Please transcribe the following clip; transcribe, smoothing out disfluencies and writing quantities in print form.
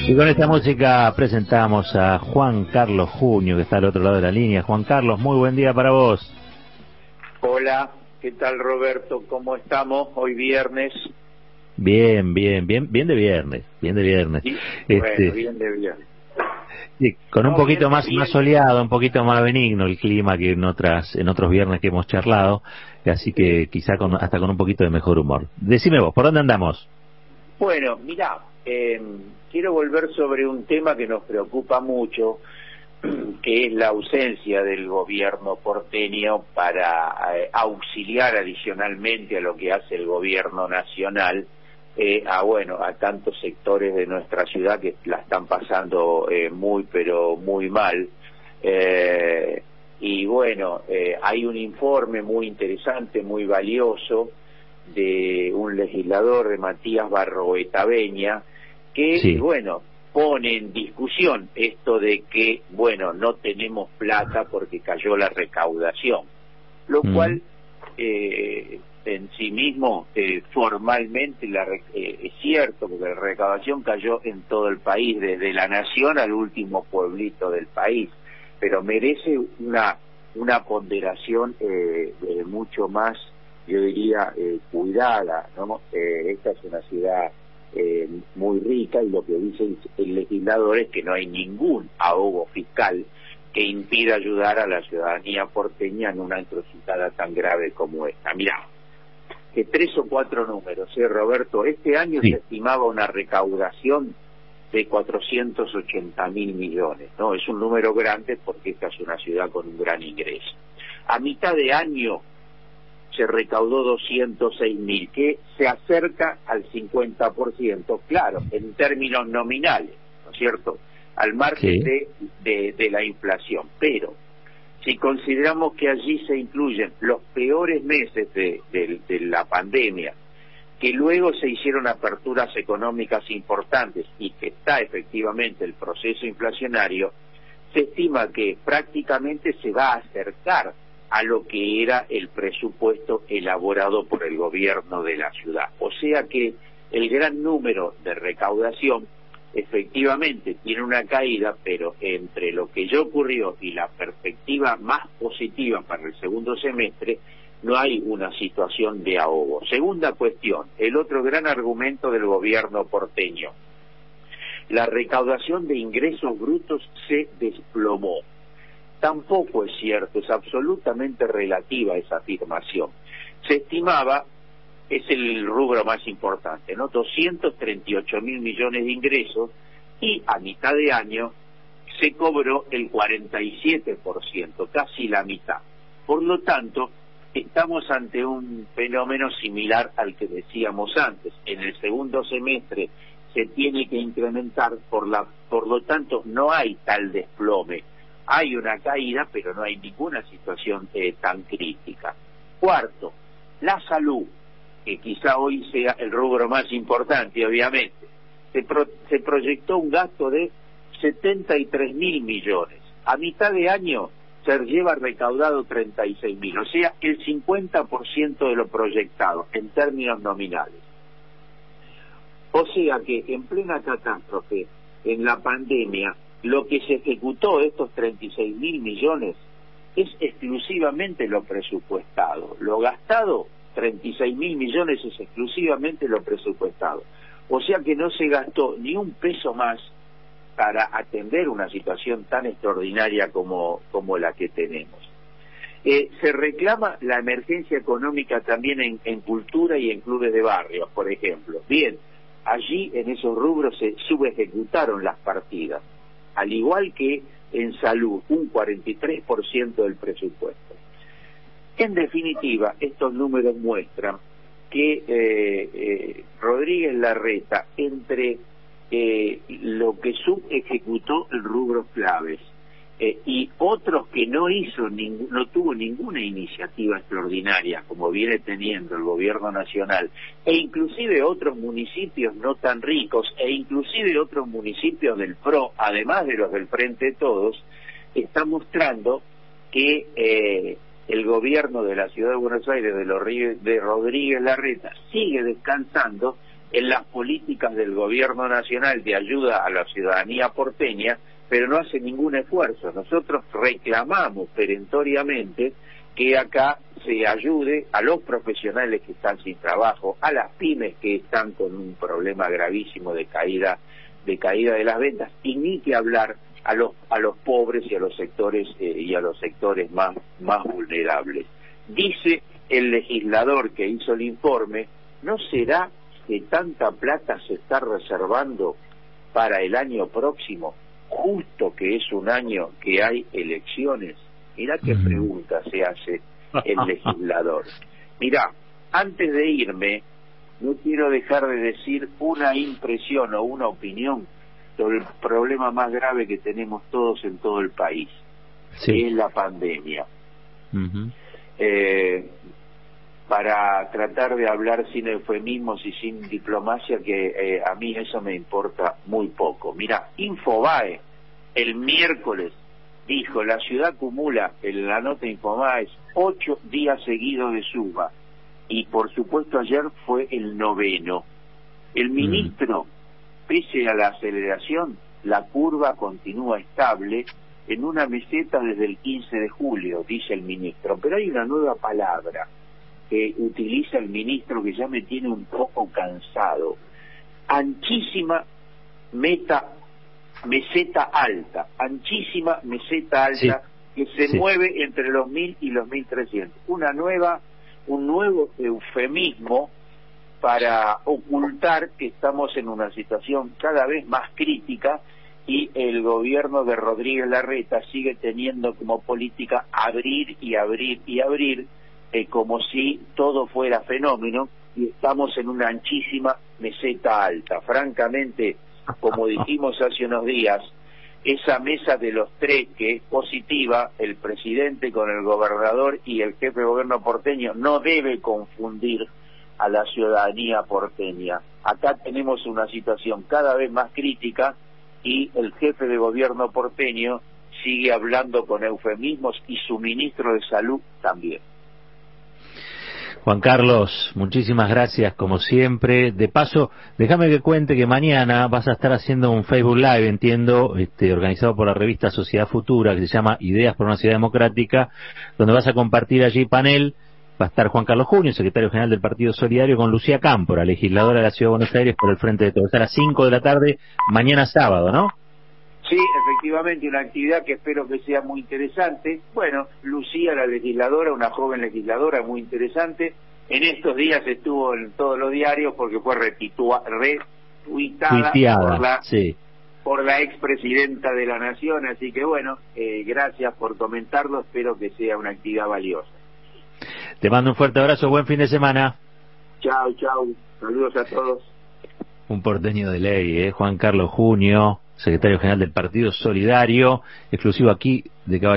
Y con esta música presentamos a Juan Carlos Junio, que está al otro lado de la línea. Juan Carlos, muy buen día para vos. Hola, ¿qué tal, Roberto? ¿Cómo estamos hoy viernes? Bien de viernes. Sí, bueno, bien de viernes. Sí, con un poquito más soleado, un poquito más benigno el clima que en otros viernes que hemos charlado, así que quizá hasta con un poquito de mejor humor. Decime vos, ¿por dónde andamos? Bueno, mirá, quiero volver sobre un tema que nos preocupa mucho, que es la ausencia del gobierno porteño para auxiliar adicionalmente a lo que hace el gobierno nacional, a tantos sectores de nuestra ciudad que la están pasando pero muy mal. Hay un informe muy interesante, muy valioso, de un legislador, de Matías Barroetaveña, que, sí, pone en discusión esto de que, no tenemos plata porque cayó la recaudación, lo cual en sí mismo formalmente es cierto, porque la recaudación cayó en todo el país, desde la nación al último pueblito del país, pero merece una ponderación mucho más, yo diría, cuidada, ¿no? Esta es una ciudad muy rica, y lo que dice el legislador es que no hay ningún ahogo fiscal que impida ayudar a la ciudadanía porteña en una encrucijada tan grave como esta. Mirá, que 3 o 4 números, Roberto. Este año sí, se estimaba una recaudación de 480.000 millones, ¿no? Es un número grande porque esta es una ciudad con un gran ingreso. A mitad de año se recaudó 206.000, que se acerca al 50%, claro, en términos nominales, ¿no es cierto?, al margen de la inflación. Pero si consideramos que allí se incluyen los peores meses de la pandemia, que luego se hicieron aperturas económicas importantes y que está efectivamente el proceso inflacionario, se estima que prácticamente se va a acercar a lo que era el presupuesto elaborado por el gobierno de la ciudad. O sea que el gran número de recaudación efectivamente tiene una caída, pero entre lo que ya ocurrió y la perspectiva más positiva para el segundo semestre, no hay una situación de ahogo. Segunda cuestión, el otro gran argumento del gobierno porteño: la recaudación de ingresos brutos se desplomó. Tampoco es cierto, es absolutamente relativa esa afirmación. Se estimaba, es el rubro más importante, ¿no?, 238.000 millones de ingresos, y a mitad de año se cobró el 47%, casi la mitad. Por lo tanto, estamos ante un fenómeno similar al que decíamos antes. En el segundo semestre se tiene que incrementar, por lo tanto no hay tal desplome. Hay una caída, pero no hay ninguna situación tan crítica. Cuarto, la salud, que quizá hoy sea el rubro más importante, obviamente. Se proyectó un gasto de 73.000 millones. A mitad de año se lleva recaudado 36.000, o sea, el 50% de lo proyectado en términos nominales. O sea que en plena catástrofe, en la pandemia, lo que se ejecutó, estos 36.000 millones, es exclusivamente lo presupuestado. Lo gastado, 36.000 millones, es exclusivamente lo presupuestado. O sea que no se gastó ni un peso más para atender una situación tan extraordinaria como la que tenemos. Se reclama la emergencia económica también en cultura y en clubes de barrios, por ejemplo. Bien, allí en esos rubros se subejecutaron las partidas, al igual que en salud, un 43% del presupuesto. En definitiva, estos números muestran que Rodríguez Larreta, entre lo que subejecutó en rubros claves y otros que no tuvo ninguna iniciativa extraordinaria como viene teniendo el gobierno nacional, e inclusive otros municipios no tan ricos, e inclusive otros municipios del PRO, además de los del Frente de Todos, está mostrando que el gobierno de la Ciudad de Buenos Aires de Rodríguez Larreta sigue descansando en las políticas del gobierno nacional de ayuda a la ciudadanía porteña, pero no hace ningún esfuerzo. Nosotros reclamamos perentoriamente que acá se ayude a los profesionales que están sin trabajo, a las pymes que están con un problema gravísimo de caída de las ventas, y ni que hablar a los pobres y a los sectores más vulnerables. Dice el legislador que hizo el informe, ¿no será que tanta plata se está reservando para el año próximo, justo que es un año que hay elecciones? Mirá qué pregunta se hace el legislador. Mirá, antes de irme, no quiero dejar de decir una impresión o una opinión sobre el problema más grave que tenemos todos en todo el país, que es la pandemia. Para tratar de hablar sin eufemismos y sin diplomacia, que a mí eso me importa muy poco. Mirá, Infobae el miércoles dijo, la ciudad acumula, en la nota Infobae, 8 días seguidos de suba, y por supuesto ayer fue el 9º. El ministro, pese a la aceleración, la curva continúa estable en una meseta desde el 15 de julio, dice el ministro. Pero hay una nueva palabra que utiliza el ministro que ya me tiene un poco cansado. Anchísima meseta alta, anchísima meseta alta, que se mueve entre los 1.000 y los 1.300. Un nuevo eufemismo para ocultar que estamos en una situación cada vez más crítica, y el gobierno de Rodríguez Larreta sigue teniendo como política abrir y abrir y abrir, como si todo fuera fenómeno, y estamos en una anchísima meseta alta. Francamente, como dijimos hace unos días, esa mesa de los tres que es positiva, el presidente con el gobernador y el jefe de gobierno porteño, no debe confundir a la ciudadanía porteña. Acá tenemos una situación cada vez más crítica y el jefe de gobierno porteño sigue hablando con eufemismos, y su ministro de Salud también. Juan Carlos, muchísimas gracias como siempre. De paso, déjame que cuente que mañana vas a estar haciendo un Facebook Live, entiendo, organizado por la revista Sociedad Futura, que se llama Ideas por una Ciudad Democrática, donde vas a compartir allí panel. Va a estar Juan Carlos Junio, secretario general del Partido Solidario, con Lucía Cámpora, legisladora de la Ciudad de Buenos Aires por el Frente de Todos. A las 5 de la tarde, mañana sábado, ¿no? Sí, efectivamente, una actividad que espero que sea muy interesante. Bueno, Lucía, la legisladora, una joven legisladora muy interesante. En estos días estuvo en todos los diarios porque fue retuitada por la expresidenta de la Nación. Así que bueno, gracias por comentarlo, espero que sea una actividad valiosa. Te mando un fuerte abrazo, buen fin de semana. Chao, saludos a todos. Un porteño de ley, Juan Carlos Junio, secretario general del Partido Solidario, exclusivo aquí de Caballero.